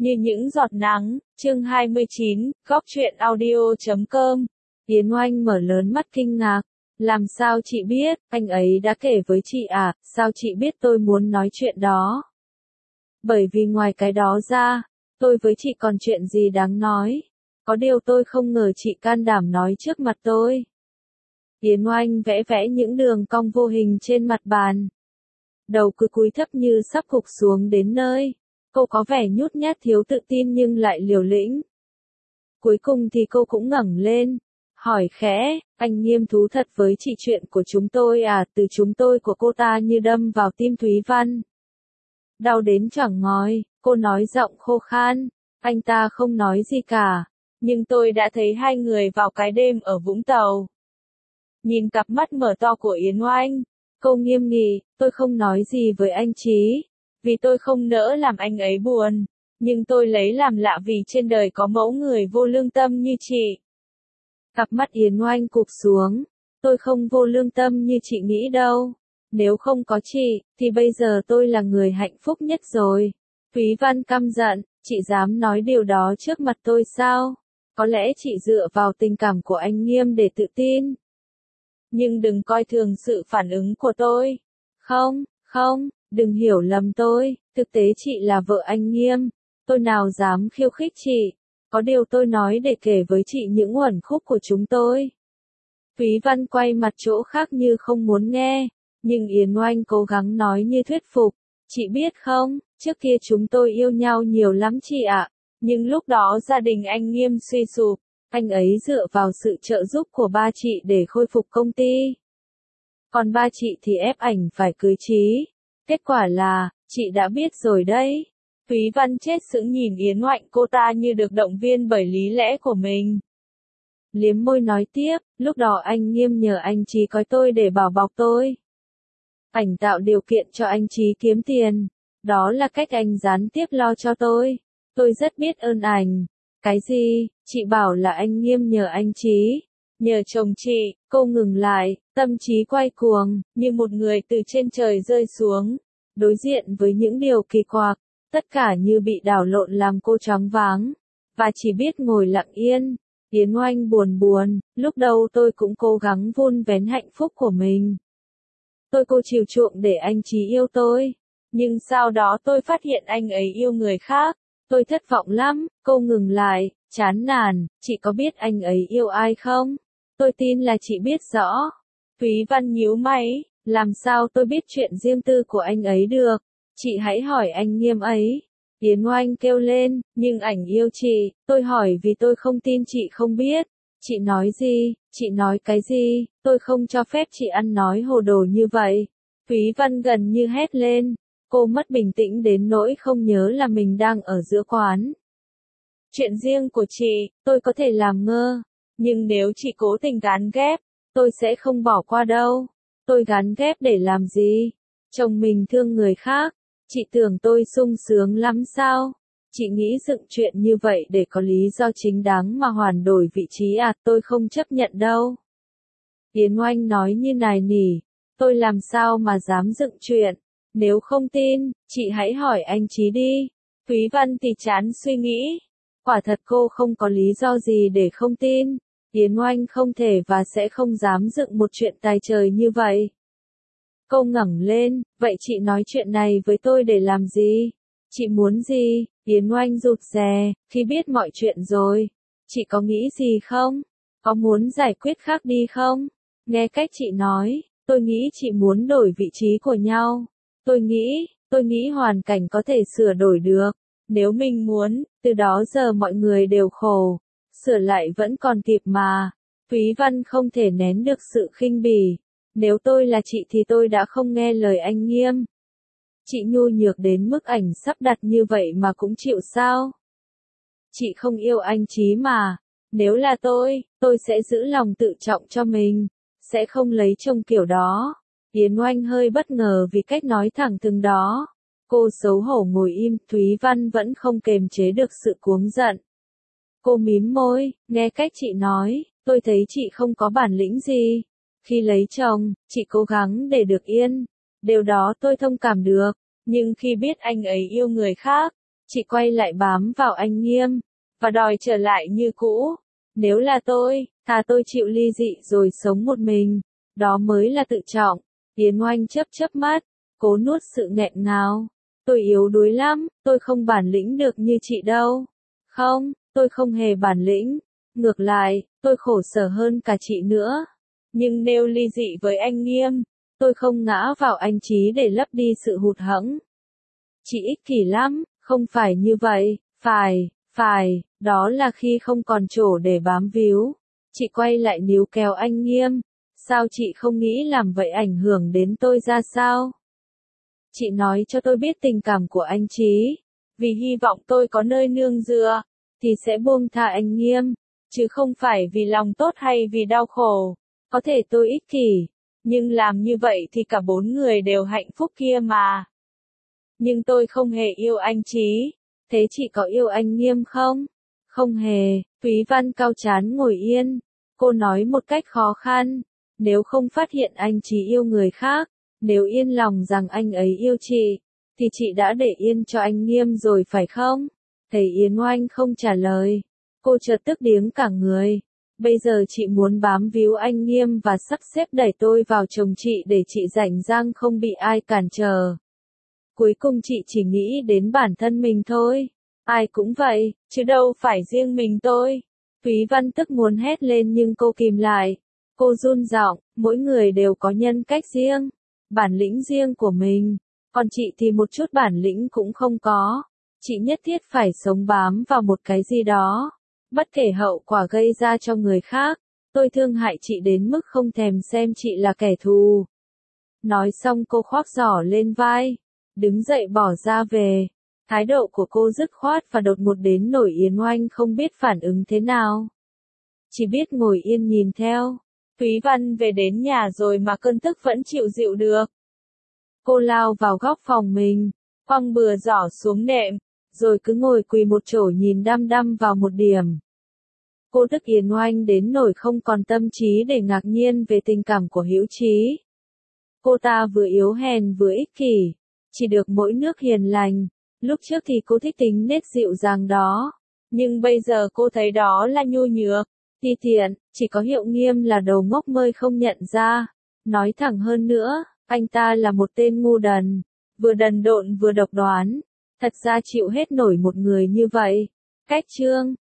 Như những giọt nắng, chương 29, góc truyện audio.com. Yến Oanh mở lớn mắt kinh ngạc. Làm sao chị biết, anh ấy đã kể với chị à, sao chị biết tôi muốn nói chuyện đó? Bởi vì ngoài cái đó ra, tôi với chị còn chuyện gì đáng nói. Có điều tôi không ngờ chị can đảm nói trước mặt tôi. Yến Oanh vẽ vẽ những đường cong vô hình trên mặt bàn. Đầu cứ cúi thấp như sắp gục xuống đến nơi. Cô có vẻ nhút nhát thiếu tự tin nhưng lại liều lĩnh. Cuối cùng thì cô cũng ngẩng lên, hỏi khẽ, anh Nghiêm thú thật với chị chuyện của chúng tôi à? Từ chúng tôi của cô ta như đâm vào tim Thúy Văn. Đau đến choảng ngói, cô nói giọng khô khan, anh ta không nói gì cả, nhưng tôi đã thấy hai người vào cái đêm ở Vũng Tàu. Nhìn cặp mắt mở to của Yến Oanh, cô nghiêm nghị, tôi không nói gì với anh Chí. Vì tôi không nỡ làm anh ấy buồn, nhưng tôi lấy làm lạ vì trên đời có mẫu người vô lương tâm như chị. Cặp mắt Yến Oanh cụp xuống, tôi không vô lương tâm như chị nghĩ đâu. Nếu không có chị, thì bây giờ tôi là người hạnh phúc nhất rồi. Thúy Văn căm giận, chị dám nói điều đó trước mặt tôi sao? Có lẽ chị dựa vào tình cảm của anh Nghiêm để tự tin. Nhưng đừng coi thường sự phản ứng của tôi. Không. Đừng hiểu lầm tôi, thực tế chị là vợ anh Nghiêm, tôi nào dám khiêu khích chị, có điều tôi nói để kể với chị những uẩn khúc của chúng tôi. Thúy Văn quay mặt chỗ khác như không muốn nghe, nhưng Yến Oanh cố gắng nói như thuyết phục, chị biết không, trước kia chúng tôi yêu nhau nhiều lắm chị ạ, nhưng lúc đó gia đình anh Nghiêm suy sụp, anh ấy dựa vào sự trợ giúp của ba chị để khôi phục công ty. Còn ba chị thì ép ảnh phải cưới Chí. Kết quả là, chị đã biết rồi đấy. Thúy Văn chết sững nhìn Yến Oanh, cô ta như được động viên bởi lý lẽ của mình. Liếm môi nói tiếp, lúc đó anh Nghiêm nhờ anh Chí coi tôi để bảo bọc tôi. Ảnh tạo điều kiện cho anh Chí kiếm tiền. Đó là cách anh gián tiếp lo cho tôi. Tôi rất biết ơn ảnh. Cái gì, chị bảo là anh Nghiêm nhờ anh Chí. Nhờ chồng chị, cô ngừng lại, tâm trí quay cuồng, như một người từ trên trời rơi xuống. Đối diện với những điều kỳ quặc, tất cả như bị đảo lộn làm cô choáng váng, và chỉ biết ngồi lặng yên. Yến Oanh buồn, lúc đầu tôi cũng cố gắng vun vén hạnh phúc của mình. Tôi cố chiều chuộng để anh Chí yêu tôi, nhưng sau đó tôi phát hiện anh ấy yêu người khác. Tôi thất vọng lắm, cô ngừng lại, chán nản, chị có biết anh ấy yêu ai không? Tôi tin là chị biết rõ. Thúy Văn nhíu mày, làm sao tôi biết chuyện riêng tư của anh ấy được? Chị hãy hỏi anh Nghiêm ấy. Yến Oanh kêu lên, nhưng ảnh yêu chị, tôi hỏi vì tôi không tin chị không biết. Chị nói gì? Chị nói cái gì? Tôi không cho phép chị ăn nói hồ đồ như vậy. Thúy Văn gần như hét lên. Cô mất bình tĩnh đến nỗi không nhớ là mình đang ở giữa quán. Chuyện riêng của chị, tôi có thể làm ngơ. Nhưng nếu chị cố tình gán ghép, tôi sẽ không bỏ qua đâu. Tôi gán ghép để làm gì? Chồng mình thương người khác. Chị tưởng tôi sung sướng lắm sao? Chị nghĩ dựng chuyện như vậy để có lý do chính đáng mà hoàn đổi vị trí à? Tôi không chấp nhận đâu. Yến Oanh nói như nài nỉ. Tôi làm sao mà dám dựng chuyện? Nếu không tin, chị hãy hỏi anh Chí đi. Thúy Văn thì chán suy nghĩ. Quả thật cô không có lý do gì để không tin. Yến Oanh không thể và sẽ không dám dựng một chuyện tài trời như vậy. Cô ngẩng lên, vậy chị nói chuyện này với tôi để làm gì? Chị muốn gì? Yến Oanh rụt rè, khi biết mọi chuyện rồi. Chị có nghĩ gì không? Có muốn giải quyết khác đi không? Nghe cách chị nói, tôi nghĩ chị muốn đổi vị trí của nhau. Tôi nghĩ hoàn cảnh có thể sửa đổi được. Nếu mình muốn, từ đó giờ mọi người đều khổ. Sửa lại vẫn còn kịp mà. Thúy Văn không thể nén được sự khinh bỉ. Nếu tôi là chị thì tôi đã không nghe lời anh Nghiêm. Chị nhu nhược đến mức ảnh sắp đặt như vậy mà cũng chịu sao? Chị không yêu anh Chí mà. Nếu là tôi sẽ giữ lòng tự trọng cho mình. Sẽ không lấy chồng kiểu đó. Yến Oanh hơi bất ngờ vì cách nói thẳng thừng đó. Cô xấu hổ ngồi im, Thúy Văn vẫn không kềm chế được sự cuống giận. Cô mím môi, nghe cách chị nói, tôi thấy chị không có bản lĩnh gì. Khi lấy chồng, chị cố gắng để được yên. Điều đó tôi thông cảm được. Nhưng khi biết anh ấy yêu người khác, Chị quay lại bám vào anh Nghiêm, và đòi trở lại như cũ. Nếu là tôi, thà tôi chịu ly dị rồi sống một mình, đó mới là tự trọng. Yến Oanh chớp chớp mắt, cố nuốt sự nghẹn ngào. Tôi yếu đuối lắm, tôi không bản lĩnh được như chị đâu. Không, tôi không hề bản lĩnh. Ngược lại, tôi khổ sở hơn cả chị nữa. Nhưng nếu ly dị với anh Nghiêm, tôi không ngã vào anh Chí để lấp đi sự hụt hẫng. Chị ích kỷ lắm, không phải như vậy, phải, đó là khi không còn chỗ để bám víu. Chị quay lại níu kéo anh Nghiêm. Sao chị không nghĩ làm vậy ảnh hưởng đến tôi ra sao? Chị nói cho tôi biết tình cảm của anh Chí. Vì hy vọng tôi có nơi nương dựa, thì sẽ buông tha anh Nghiêm, chứ không phải vì lòng tốt hay vì đau khổ. Có thể tôi ích kỷ, nhưng làm như vậy thì cả bốn người đều hạnh phúc kia mà. Nhưng tôi không hề yêu anh Chí. Thế chị có yêu anh Nghiêm không? Không hề. Thúy Văn cau trán ngồi yên. Cô nói một cách khó khăn. Nếu không phát hiện anh Chí yêu người khác, nếu yên lòng rằng anh ấy yêu chị, thì chị đã để yên cho anh Nghiêm rồi phải không? Thấy Yến Oanh không trả lời. Cô chợt tức điếng cả người. Bây giờ chị muốn bám víu anh Nghiêm và sắp xếp đẩy tôi vào chồng chị để chị rảnh rang không bị ai cản trở. Cuối cùng chị chỉ nghĩ đến bản thân mình thôi. Ai cũng vậy, chứ đâu phải riêng mình tôi. Thúy Văn tức muốn hét lên nhưng cô kìm lại. Cô run giọng, mỗi người đều có nhân cách riêng, bản lĩnh riêng của mình. Còn chị thì một chút bản lĩnh cũng không có. Chị nhất thiết phải sống bám vào một cái gì đó. Bất kể hậu quả gây ra cho người khác. Tôi thương hại chị đến mức không thèm xem chị là kẻ thù. Nói xong cô khoác giỏ lên vai, đứng dậy bỏ ra về. Thái độ của cô dứt khoát và đột ngột đến nỗi Yến Oanh không biết phản ứng thế nào. Chỉ biết ngồi yên nhìn theo. Thúy Văn về đến nhà rồi mà cơn tức vẫn chịu dịu được. Cô lao vào góc phòng mình, quăng bừa giỏ xuống nệm, rồi cứ ngồi quỳ một chỗ nhìn đăm đăm vào một điểm. Cô tức Yến Oanh đến nỗi không còn tâm trí để ngạc nhiên về tình cảm của Hữu Chí. Cô ta vừa yếu hèn vừa ích kỷ, chỉ được mỗi nước hiền lành. Lúc trước thì cô thích tính nết dịu dàng đó, nhưng bây giờ cô thấy đó là nhu nhược, ti tiện, chỉ có Hiệu Nghiêm là đầu ngốc mơi không nhận ra. Nói thẳng hơn nữa, anh ta là một tên ngu đần, vừa đần độn vừa độc đoán. Thật ra chịu hết nổi một người như vậy. Cách chương